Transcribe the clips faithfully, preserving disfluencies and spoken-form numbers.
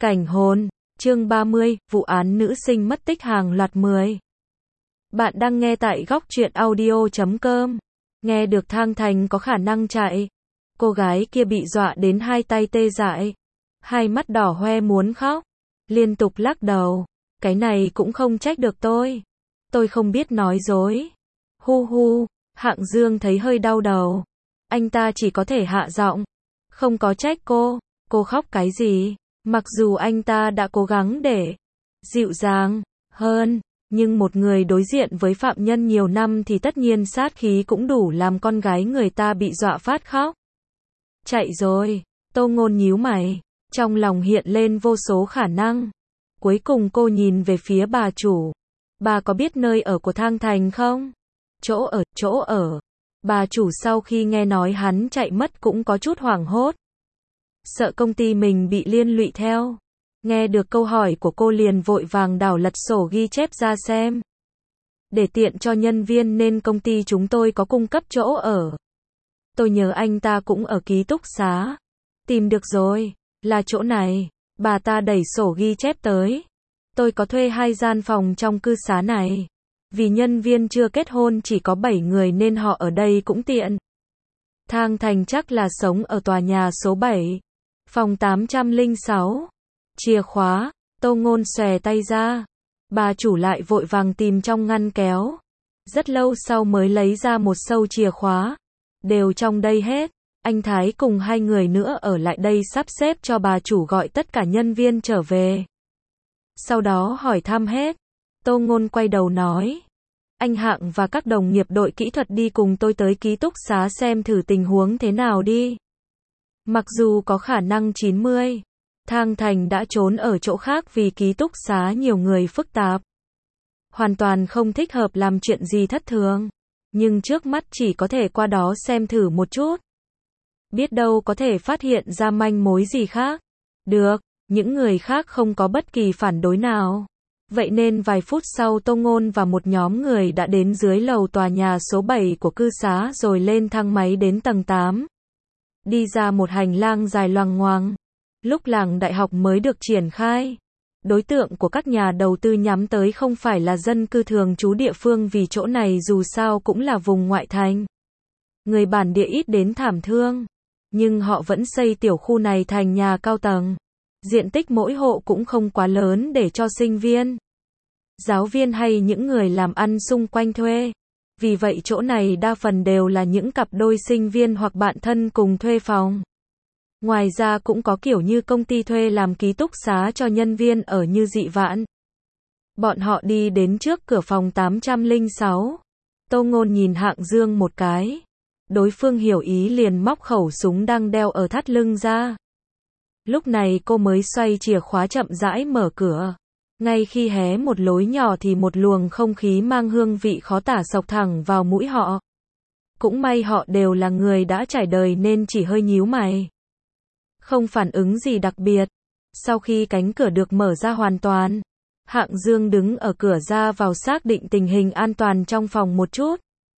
Cảnh hôn, chương ba mươi, vụ án nữ sinh mất tích hàng loạt mười. Bạn đang nghe tại góc truyện audio chấm com. Nghe được Thang Thành có khả năng chạy. Cô gái kia bị dọa đến hai tay tê dại. Hai mắt đỏ hoe muốn khóc. Liên tục lắc đầu. Cái này cũng không trách được tôi. Tôi không biết nói dối. Hu hu, Hạng Dương thấy hơi đau đầu. Anh ta chỉ có thể hạ giọng. Không có trách cô. Cô khóc cái gì? Mặc dù anh ta đã cố gắng để dịu dàng hơn, nhưng một người đối diện với phạm nhân nhiều năm thì tất nhiên sát khí cũng đủ làm con gái người ta bị dọa phát khóc. Chạy rồi, Tô Ngôn nhíu mày, trong lòng hiện lên vô số khả năng. Cuối cùng cô nhìn về phía bà chủ. Bà có biết nơi ở của Thang Thành không? Chỗ ở, chỗ ở. Bà chủ sau khi nghe nói hắn chạy mất cũng có chút hoảng hốt. Sợ công ty mình bị liên lụy theo. Nghe được câu hỏi của cô liền vội vàng đảo lật sổ ghi chép ra xem. Để tiện cho nhân viên nên công ty chúng tôi có cung cấp chỗ ở. Tôi nhớ anh ta cũng ở ký túc xá. Tìm được rồi, là chỗ này. Bà ta đẩy sổ ghi chép tới. Tôi có thuê hai gian phòng trong cư xá này. Vì nhân viên chưa kết hôn chỉ có bảy người nên họ ở đây cũng tiện. Thang Thành chắc là sống ở tòa nhà số bảy. Phòng tám trăm lẻ sáu. Chìa khóa, Tô Ngôn xòe tay ra. Bà chủ lại vội vàng tìm trong ngăn kéo. Rất lâu sau mới lấy ra một sâu chìa khóa. Đều trong đây hết. Anh Thái cùng hai người nữa ở lại đây sắp xếp cho bà chủ gọi tất cả nhân viên trở về. Sau đó hỏi thăm hết. Tô Ngôn quay đầu nói. Anh Hạng và các đồng nghiệp đội kỹ thuật đi cùng tôi tới ký túc xá xem thử tình huống thế nào đi. Mặc dù có khả năng chín mươi, Thang Thành đã trốn ở chỗ khác vì ký túc xá nhiều người phức tạp. Hoàn toàn không thích hợp làm chuyện gì thất thường. Nhưng trước mắt chỉ có thể qua đó xem thử một chút. Biết đâu có thể phát hiện ra manh mối gì khác. Được, những người khác không có bất kỳ phản đối nào. Vậy nên vài phút sau Tô Ngôn và một nhóm người đã đến dưới lầu tòa nhà số bảy của cư xá rồi lên thang máy đến tầng tám. Đi ra một hành lang dài loằng ngoằng. Lúc làng đại học mới được triển khai. Đối tượng của các nhà đầu tư nhắm tới không phải là dân cư thường trú địa phương vì chỗ này dù sao cũng là vùng ngoại thành. Người bản địa ít đến thảm thương. Nhưng họ vẫn xây tiểu khu này thành nhà cao tầng. Diện tích mỗi hộ cũng không quá lớn để cho sinh viên, giáo viên hay những người làm ăn xung quanh thuê. Vì vậy chỗ này đa phần đều là những cặp đôi sinh viên hoặc bạn thân cùng thuê phòng. Ngoài ra cũng có kiểu như công ty thuê làm ký túc xá cho nhân viên ở như Dị Vãn. Bọn họ đi đến trước cửa phòng tám trăm lẻ sáu. Tô Ngôn nhìn Hạng Dương một cái. Đối phương hiểu ý liền móc khẩu súng đang đeo ở thắt lưng ra. Lúc này cô mới xoay chìa khóa chậm rãi mở cửa. Ngay khi hé một lối nhỏ thì một luồng không khí mang hương vị khó tả xộc thẳng vào mũi họ. Cũng may họ đều là người đã trải đời nên chỉ hơi nhíu mày. Không phản ứng gì đặc biệt. Sau khi cánh cửa được mở ra hoàn toàn, Hạng Dương đứng ở cửa ra vào xác định tình hình an toàn trong phòng một chút.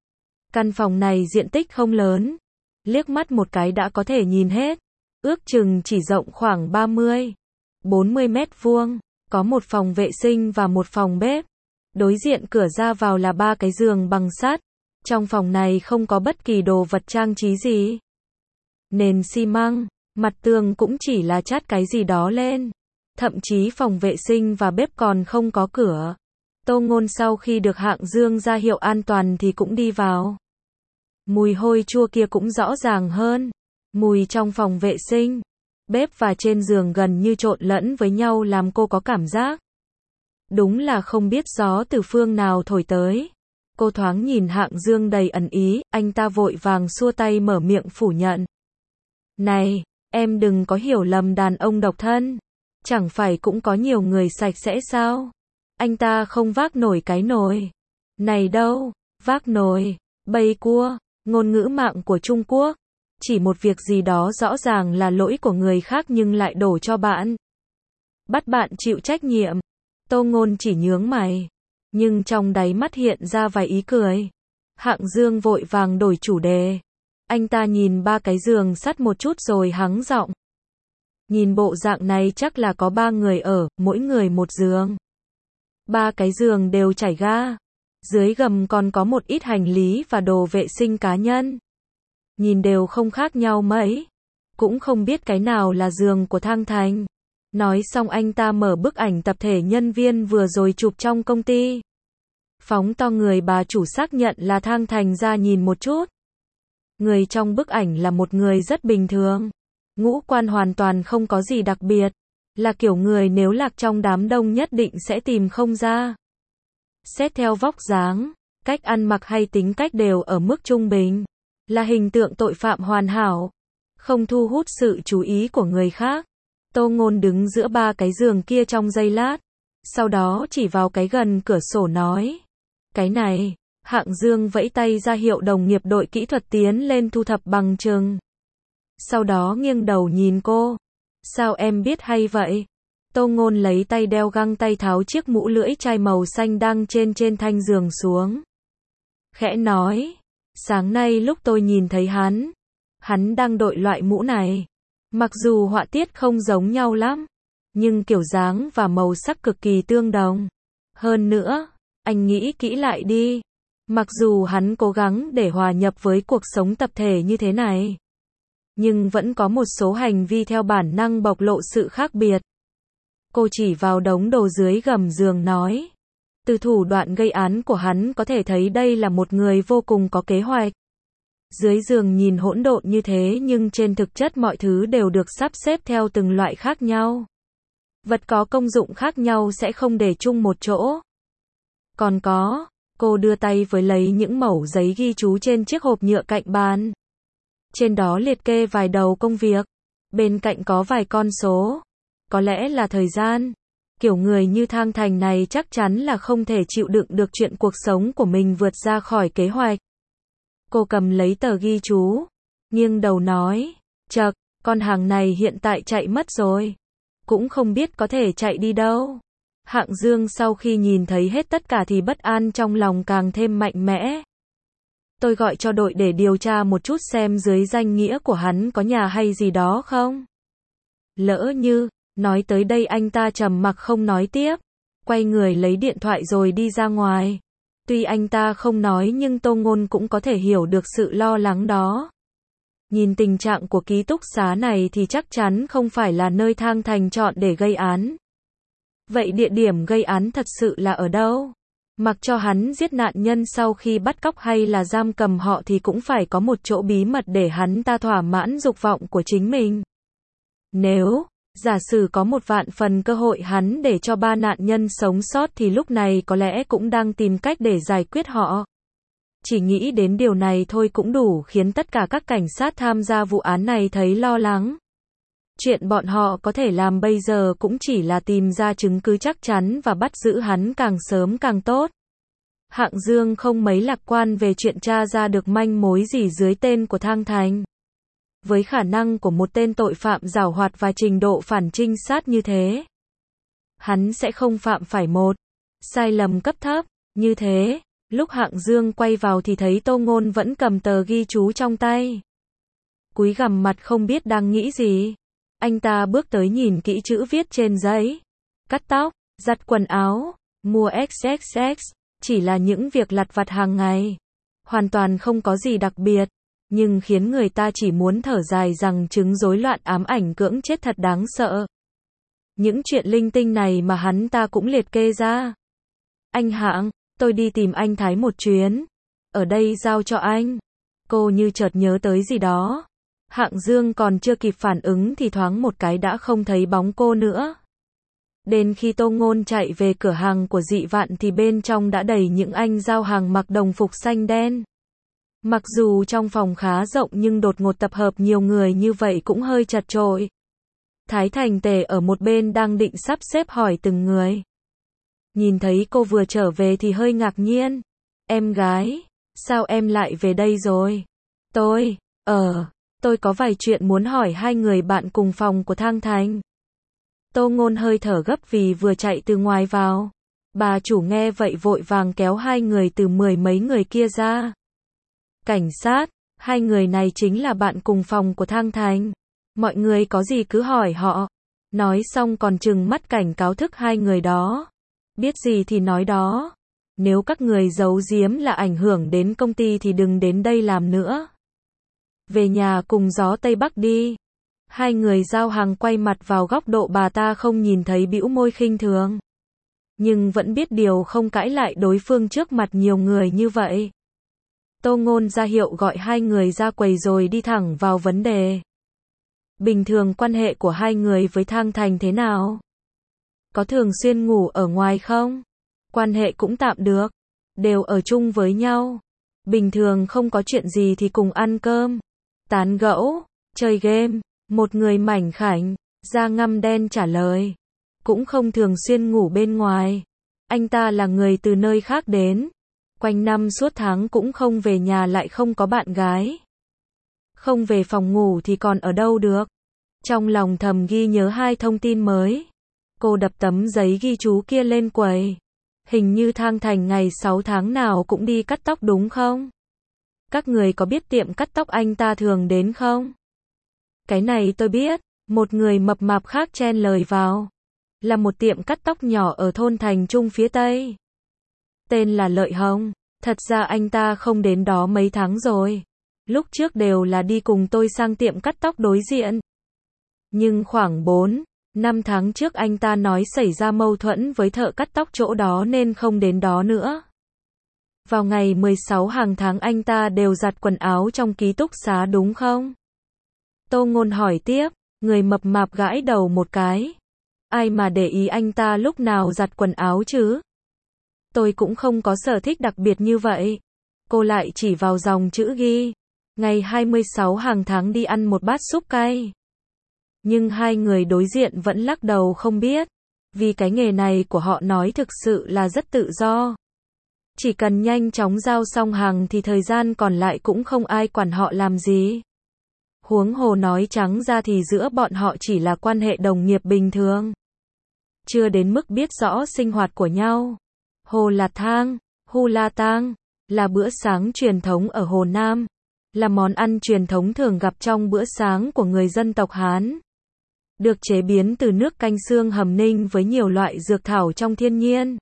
Căn phòng này diện tích không lớn. Liếc mắt một cái đã có thể nhìn hết. Ước chừng chỉ rộng khoảng ba mươi, bốn mươi mét vuông, có một phòng vệ sinh và một phòng bếp. Đối diện cửa ra vào là ba cái giường bằng sắt. Trong phòng này không có bất kỳ đồ vật trang trí gì. Nền xi măng, mặt tường cũng chỉ là chát cái gì đó lên. Thậm chí phòng vệ sinh và bếp còn không có cửa. Tô Ngôn sau khi được Hạng Dương ra hiệu an toàn thì cũng đi vào. Mùi hôi chua kia cũng rõ ràng hơn. Mùi trong phòng vệ sinh, bếp và trên giường gần như trộn lẫn với nhau làm cô có cảm giác. Đúng là không biết gió từ phương nào thổi tới. Cô thoáng nhìn Hạng Dương đầy ẩn ý, anh ta vội vàng xua tay mở miệng phủ nhận. Này, em đừng có hiểu lầm đàn ông độc thân. Chẳng phải cũng có nhiều người sạch sẽ sao? Anh ta không vác nổi cái nồi này đâu, vác nồi, bầy cua, ngôn ngữ mạng của Trung Quốc. Chỉ một việc gì đó rõ ràng là lỗi của người khác nhưng lại đổ cho bạn. Bắt bạn chịu trách nhiệm. Tô Ngôn chỉ nhướng mày. Nhưng trong đáy mắt hiện ra vài ý cười. Hạng Dương vội vàng đổi chủ đề. Anh ta nhìn ba cái giường sắt một chút rồi hắng giọng. Nhìn bộ dạng này chắc là có ba người ở, mỗi người một giường. Ba cái giường đều trải ga. Dưới gầm còn có một ít hành lý và đồ vệ sinh cá nhân. Nhìn đều không khác nhau mấy. Cũng không biết cái nào là giường của Thang Thành. Nói xong anh ta mở bức ảnh tập thể nhân viên vừa rồi chụp trong công ty. Phóng to người bà chủ xác nhận là Thang Thành ra nhìn một chút. Người trong bức ảnh là một người rất bình thường. Ngũ quan hoàn toàn không có gì đặc biệt. Là kiểu người nếu lạc trong đám đông nhất định sẽ tìm không ra. Xét theo vóc dáng, cách ăn mặc hay tính cách đều ở mức trung bình. Là hình tượng tội phạm hoàn hảo. Không thu hút sự chú ý của người khác. Tô Ngôn đứng giữa ba cái giường kia trong giây lát. Sau đó chỉ vào cái gần cửa sổ nói. Cái này, Hạng Dương vẫy tay ra hiệu đồng nghiệp đội kỹ thuật tiến lên thu thập bằng chứng. Sau đó nghiêng đầu nhìn cô. Sao em biết hay vậy? Tô Ngôn lấy tay đeo găng tay tháo chiếc mũ lưỡi chai màu xanh đang trên trên thanh giường xuống. Khẽ nói. Sáng nay lúc tôi nhìn thấy hắn. Hắn đang đội loại mũ này. Mặc dù họa tiết không giống nhau lắm. Nhưng kiểu dáng và màu sắc cực kỳ tương đồng. Hơn nữa, anh nghĩ kỹ lại đi. Mặc dù hắn cố gắng để hòa nhập với cuộc sống tập thể như thế này. Nhưng vẫn có một số hành vi theo bản năng bộc lộ sự khác biệt. Cô chỉ vào đống đồ dưới gầm giường nói. Từ thủ đoạn gây án của hắn có thể thấy đây là một người vô cùng có kế hoạch. Dưới giường nhìn hỗn độn như thế nhưng trên thực chất mọi thứ đều được sắp xếp theo từng loại khác nhau. Vật có công dụng khác nhau sẽ không để chung một chỗ. Còn có, cô đưa tay với lấy những mẩu giấy ghi chú trên chiếc hộp nhựa cạnh bàn. Trên đó liệt kê vài đầu công việc. Bên cạnh có vài con số. Có lẽ là thời gian. Kiểu người như Thang Thành này chắc chắn là không thể chịu đựng được chuyện cuộc sống của mình vượt ra khỏi kế hoạch. Cô cầm lấy tờ ghi chú. Nghiêng đầu nói. Chậc, con hàng này hiện tại chạy mất rồi. Cũng không biết có thể chạy đi đâu. Hạng Dương sau khi nhìn thấy hết tất cả thì bất an trong lòng càng thêm mạnh mẽ. Tôi gọi cho đội để điều tra một chút xem dưới danh nghĩa của hắn có nhà hay gì đó không. Lỡ như, nói tới đây anh ta trầm mặc không nói tiếp. Quay người lấy điện thoại rồi đi ra ngoài. Tuy anh ta không nói nhưng Tô Ngôn cũng có thể hiểu được sự lo lắng đó. Nhìn tình trạng của ký túc xá này thì chắc chắn không phải là nơi Thang Thành chọn để gây án. Vậy địa điểm gây án thật sự là ở đâu? Mặc cho hắn giết nạn nhân sau khi bắt cóc hay là giam cầm họ thì cũng phải có một chỗ bí mật để hắn ta thỏa mãn dục vọng của chính mình. Nếu, giả sử có một vạn phần cơ hội hắn để cho ba nạn nhân sống sót thì lúc này có lẽ cũng đang tìm cách để giải quyết họ. Chỉ nghĩ đến điều này thôi cũng đủ khiến tất cả các cảnh sát tham gia vụ án này thấy lo lắng. Chuyện bọn họ có thể làm bây giờ cũng chỉ là tìm ra chứng cứ chắc chắn và bắt giữ hắn càng sớm càng tốt. Hạng Dương không mấy lạc quan về chuyện tra ra được manh mối gì dưới tên của Thang Thành. Với khả năng của một tên tội phạm giảo hoạt và trình độ phản trinh sát như thế, hắn sẽ không phạm phải một sai lầm cấp thấp như thế. Lúc Hạng Dương quay vào thì thấy Tô Ngôn vẫn cầm tờ ghi chú trong tay. Cúi gằm mặt không biết đang nghĩ gì. Anh ta bước tới nhìn kỹ chữ viết trên giấy. Cắt tóc, giặt quần áo, mua ích ích ích, chỉ là những việc lặt vặt hàng ngày. Hoàn toàn không có gì đặc biệt, nhưng khiến người ta chỉ muốn thở dài rằng chứng rối loạn ám ảnh cưỡng chết thật đáng sợ. Những chuyện linh tinh này mà hắn ta cũng liệt kê ra. Anh Hạng, tôi đi tìm anh Thái một chuyến. Ở đây giao cho anh. Cô như chợt nhớ tới gì đó. Hạng Dương còn chưa kịp phản ứng thì thoáng một cái đã không thấy bóng cô nữa. Đến khi Tô Ngôn chạy về cửa hàng của Dị Vạn thì bên trong đã đầy những anh giao hàng mặc đồng phục xanh đen. Mặc dù trong phòng khá rộng nhưng đột ngột tập hợp nhiều người như vậy cũng hơi chật chội. Thái Thành Tề ở một bên đang định sắp xếp hỏi từng người. Nhìn thấy cô vừa trở về thì hơi ngạc nhiên. Em gái, sao em lại về đây rồi? Tôi, ờ, tôi có vài chuyện muốn hỏi hai người bạn cùng phòng của Thang Thành. Tô Ngôn hơi thở gấp vì vừa chạy từ ngoài vào. Bà chủ nghe vậy vội vàng kéo hai người từ mười mấy người kia ra. Cảnh sát, hai người này chính là bạn cùng phòng của Thang Thành. Mọi người có gì cứ hỏi họ. Nói xong còn trừng mắt cảnh cáo thức hai người đó. Biết gì thì nói đó. Nếu các người giấu giếm là ảnh hưởng đến công ty thì đừng đến đây làm nữa. Về nhà cùng gió Tây Bắc đi. Hai người giao hàng quay mặt vào góc độ bà ta không nhìn thấy, bĩu môi khinh thường. Nhưng vẫn biết điều không cãi lại đối phương trước mặt nhiều người như vậy. Tô Ngôn ra hiệu gọi hai người ra quầy rồi đi thẳng vào vấn đề. Bình thường quan hệ của hai người với Thang Thành thế nào? Có thường xuyên ngủ ở ngoài không? Quan hệ cũng tạm được. Đều ở chung với nhau. Bình thường không có chuyện gì thì cùng ăn cơm, tán gẫu, chơi game. Một người mảnh khảnh, da ngăm đen trả lời. Cũng không thường xuyên ngủ bên ngoài. Anh ta là người từ nơi khác đến. Quanh năm suốt tháng cũng không về nhà, lại không có bạn gái. Không về phòng ngủ thì còn ở đâu được. Trong lòng thầm ghi nhớ hai thông tin mới. Cô đập tấm giấy ghi chú kia lên quầy. Hình như Thang Thành ngày sáu tháng nào cũng đi cắt tóc đúng không? Các người có biết tiệm cắt tóc anh ta thường đến không? Cái này tôi biết. Một người mập mạp khác chen lời vào. Là một tiệm cắt tóc nhỏ ở thôn Thành Trung phía Tây. Tên là Lợi Hồng. Thật ra anh ta không đến đó mấy tháng rồi. Lúc trước đều là đi cùng tôi sang tiệm cắt tóc đối diện. Nhưng khoảng bốn, năm tháng trước anh ta nói xảy ra mâu thuẫn với thợ cắt tóc chỗ đó nên không đến đó nữa. Vào ngày mười sáu hàng tháng anh ta đều giặt quần áo trong ký túc xá đúng không? Tô Ngôn hỏi tiếp, người mập mạp gãi đầu một cái. Ai mà để ý anh ta lúc nào giặt quần áo chứ? Tôi cũng không có sở thích đặc biệt như vậy. Cô lại chỉ vào dòng chữ ghi. Ngày hai mươi sáu hàng tháng đi ăn một bát súp cay. Nhưng hai người đối diện vẫn lắc đầu không biết. Vì cái nghề này của họ nói thực sự là rất tự do. Chỉ cần nhanh chóng giao xong hàng thì thời gian còn lại cũng không ai quản họ làm gì. Huống hồ nói trắng ra thì giữa bọn họ chỉ là quan hệ đồng nghiệp bình thường. Chưa đến mức biết rõ sinh hoạt của nhau. Hồ Lạt Thang, Hu La Tang, là bữa sáng truyền thống ở Hồ Nam. Là món ăn truyền thống thường gặp trong bữa sáng của người dân tộc Hán. Được chế biến từ nước canh xương hầm ninh với nhiều loại dược thảo trong thiên nhiên.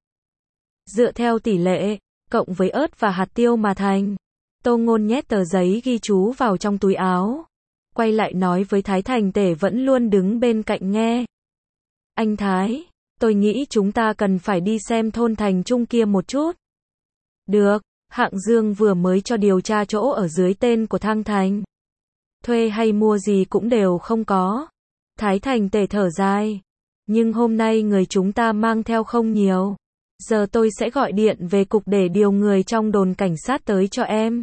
Dựa theo tỷ lệ, cộng với ớt và hạt tiêu mà thành. Tô Ngôn nhét tờ giấy ghi chú vào trong túi áo. Quay lại nói với Thái Thành Tể vẫn luôn đứng bên cạnh nghe. Anh Thái, tôi nghĩ chúng ta cần phải đi xem thôn Thành Trung kia một chút. Được, Hạng Dương vừa mới cho điều tra chỗ ở dưới tên của Thang Thành. Thuê hay mua gì cũng đều không có. Thái Thành Tể thở dài. Nhưng hôm nay người chúng ta mang theo không nhiều. Giờ tôi sẽ gọi điện về cục để điều người trong đồn cảnh sát tới cho em.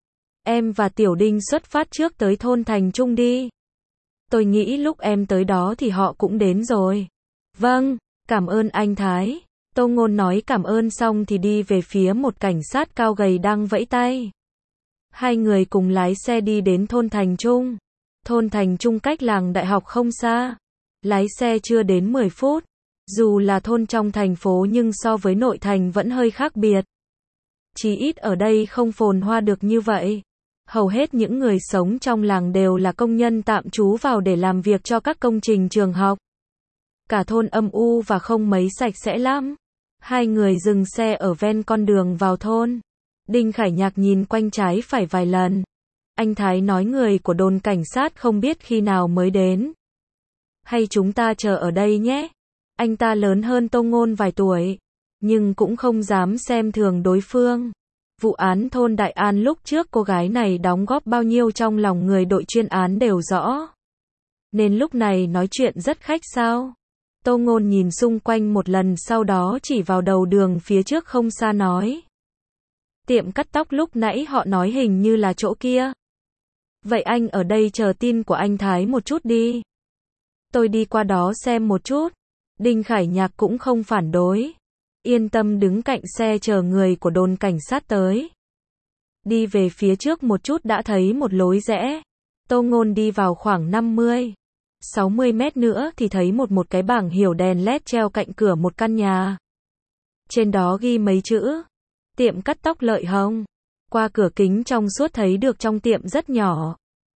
Em và Tiểu Đinh xuất phát trước tới thôn Thành Trung đi. Tôi nghĩ lúc em tới đó thì họ cũng đến rồi. Vâng, cảm ơn anh Thái. Tô Ngôn nói cảm ơn xong thì đi về phía một cảnh sát cao gầy đang vẫy tay. Hai người cùng lái xe đi đến thôn Thành Trung. Thôn Thành Trung cách làng đại học không xa. Lái xe chưa đến mười phút. Dù là thôn trong thành phố nhưng so với nội thành vẫn hơi khác biệt. Chỉ ít ở đây không phồn hoa được như vậy. Hầu hết những người sống trong làng đều là công nhân tạm trú vào để làm việc cho các công trình trường học. Cả thôn âm u và không mấy sạch sẽ lắm. Hai người dừng xe ở ven con đường vào thôn. Đinh Khải Nhạc nhìn quanh trái phải vài lần. Anh Thái nói người của đồn cảnh sát không biết khi nào mới đến. Hay chúng ta chờ ở đây nhé. Anh ta lớn hơn Tô Ngôn vài tuổi. Nhưng cũng không dám xem thường đối phương. Vụ án thôn Đại An lúc trước cô gái này đóng góp bao nhiêu trong lòng người đội chuyên án đều rõ. Nên lúc này nói chuyện rất khách sao. Tô Ngôn nhìn xung quanh một lần sau đó chỉ vào đầu đường phía trước không xa nói. Tiệm cắt tóc lúc nãy họ nói hình như là chỗ kia. Vậy anh ở đây chờ tin của anh Thái một chút đi. Tôi đi qua đó xem một chút. Đinh Khải Nhạc cũng không phản đối. Yên tâm đứng cạnh xe chờ người của đồn cảnh sát tới. Đi về phía trước một chút đã thấy một lối rẽ. Tô Ngôn đi vào khoảng năm mươi, sáu mươi mét nữa thì thấy một một cái bảng hiệu đèn led treo cạnh cửa một căn nhà. Trên đó ghi mấy chữ. Tiệm cắt tóc Lợi Hồng. Qua cửa kính trong suốt thấy được trong tiệm rất nhỏ.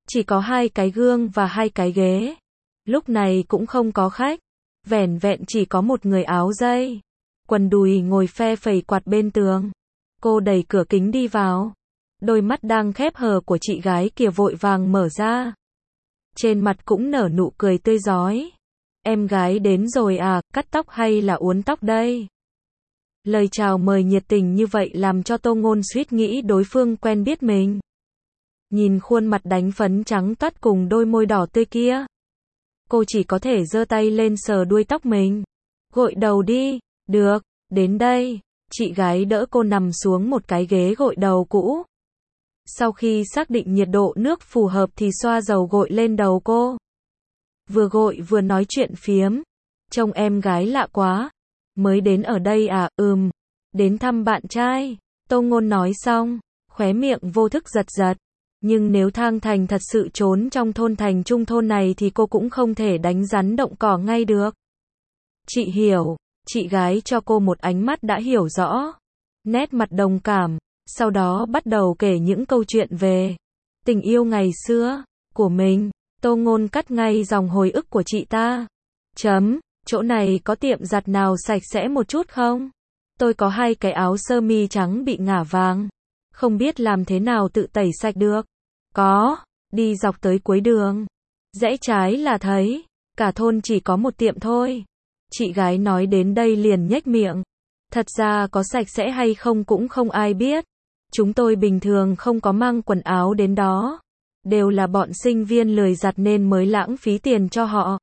Chỉ có hai cái gương và hai cái ghế. Lúc này cũng không có khách. Vẻn vẹn chỉ có một người áo dây. Quần đùi ngồi phe phẩy quạt bên tường. Cô đẩy cửa kính đi vào. Đôi mắt đang khép hờ của chị gái kia vội vàng mở ra. Trên mặt cũng nở nụ cười tươi rói. Em gái đến rồi à, cắt tóc hay là uốn tóc đây? Lời chào mời nhiệt tình như vậy làm cho Tô Ngôn suýt nghĩ đối phương quen biết mình. Nhìn khuôn mặt đánh phấn trắng toát cùng đôi môi đỏ tươi kia. Cô chỉ có thể giơ tay lên sờ đuôi tóc mình. Gội đầu đi, được, đến đây. Chị gái đỡ cô nằm xuống một cái ghế gội đầu cũ. Sau khi xác định nhiệt độ nước phù hợp thì xoa dầu gội lên đầu cô. Vừa gội vừa nói chuyện phiếm. Trông em gái lạ quá. Mới đến ở đây à, ừm. Đến thăm bạn trai. Tô Ngôn nói xong, khóe miệng vô thức giật giật. Nhưng nếu Thang Thành thật sự trốn trong thôn thành trung thôn này thì cô cũng không thể đánh rắn động cỏ ngay được. Chị hiểu. Chị gái cho cô một ánh mắt đã hiểu rõ. Nét mặt đồng cảm. Sau đó bắt đầu kể những câu chuyện về tình yêu ngày xưa của mình. Tô Ngôn cắt ngay dòng hồi ức của chị ta. Chấm, chỗ này có tiệm giặt nào sạch sẽ một chút không? Tôi có hai cái áo sơ mi trắng bị ngả vàng. Không biết làm thế nào tự tẩy sạch được. Có, đi dọc tới cuối đường. Rẽ trái là thấy. Cả thôn chỉ có một tiệm thôi. Chị gái nói đến đây liền nhếch miệng. Thật ra có sạch sẽ hay không cũng không ai biết. Chúng tôi bình thường không có mang quần áo đến đó. Đều là bọn sinh viên lười giặt nên mới lãng phí tiền cho họ.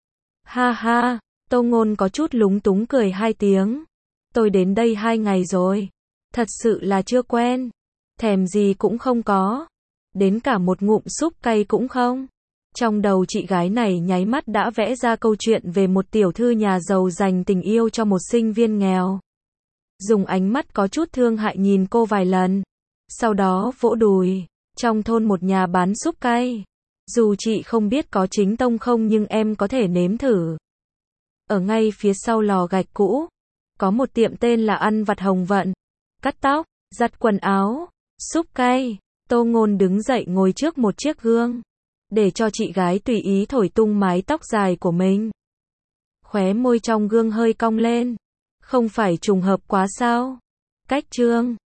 Ha ha, Tô Ngôn có chút lúng túng cười hai tiếng. Tôi đến đây hai ngày rồi. Thật sự là chưa quen. Thèm gì cũng không có. Đến cả một ngụm súp cay cũng không. Trong đầu chị gái này nháy mắt đã vẽ ra câu chuyện về một tiểu thư nhà giàu dành tình yêu cho một sinh viên nghèo. Dùng ánh mắt có chút thương hại nhìn cô vài lần. Sau đó vỗ đùi. Trong thôn một nhà bán súp cay. Dù chị không biết có chính tông không nhưng em có thể nếm thử. Ở ngay phía sau lò gạch cũ. Có một tiệm tên là Ăn Vặt Hồng Vận. Cắt tóc, giặt quần áo, súp cay. Tô Ngôn đứng dậy ngồi trước một chiếc gương. Để cho chị gái tùy ý thổi tung mái tóc dài của mình. Khóe môi trong gương hơi cong lên. Không phải trùng hợp quá sao? Cách trương.